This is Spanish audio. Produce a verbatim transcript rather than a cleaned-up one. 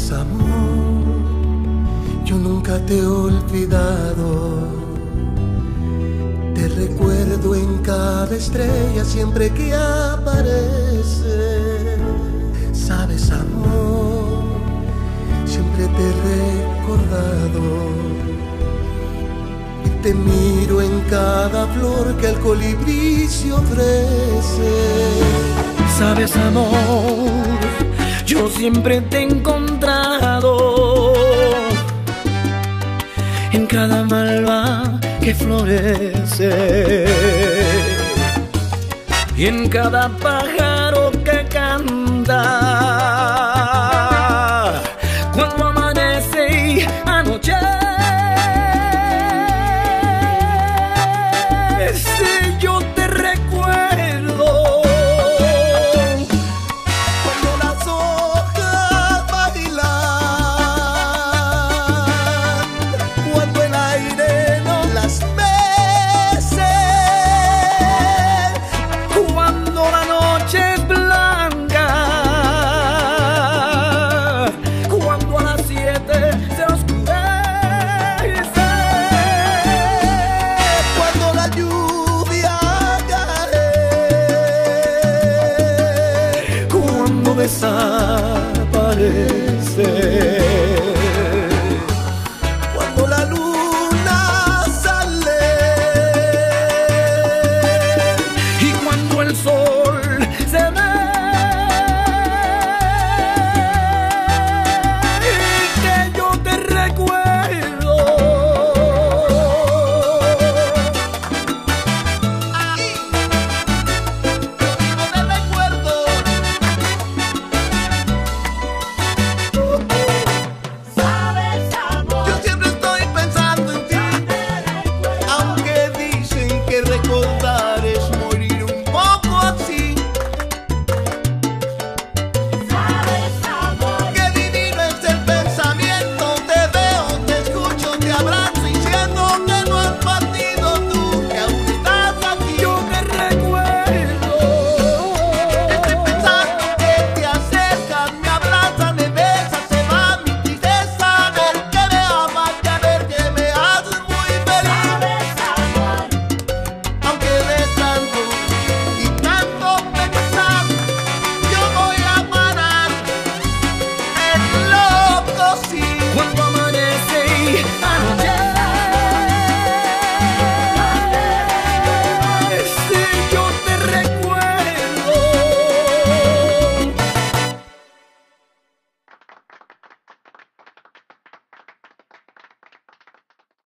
Sabes, amor, yo nunca te he olvidado. Te recuerdo en cada estrella siempre que aparece. Sabes, amor, siempre te he recordado. Y te miro en cada flor que el colibrí se ofrece. Sabes, amor, yo siempre te he encontrado en cada malva que florece y en cada pájaro que canta cuando amanece y anochece. Yo te recuerdo cuando las hojas bailan, cuando el aire no las mece, cuando la noche es blanca, cuando a las siete se oscurece, cuando la lluvia cae, cuando desaparece.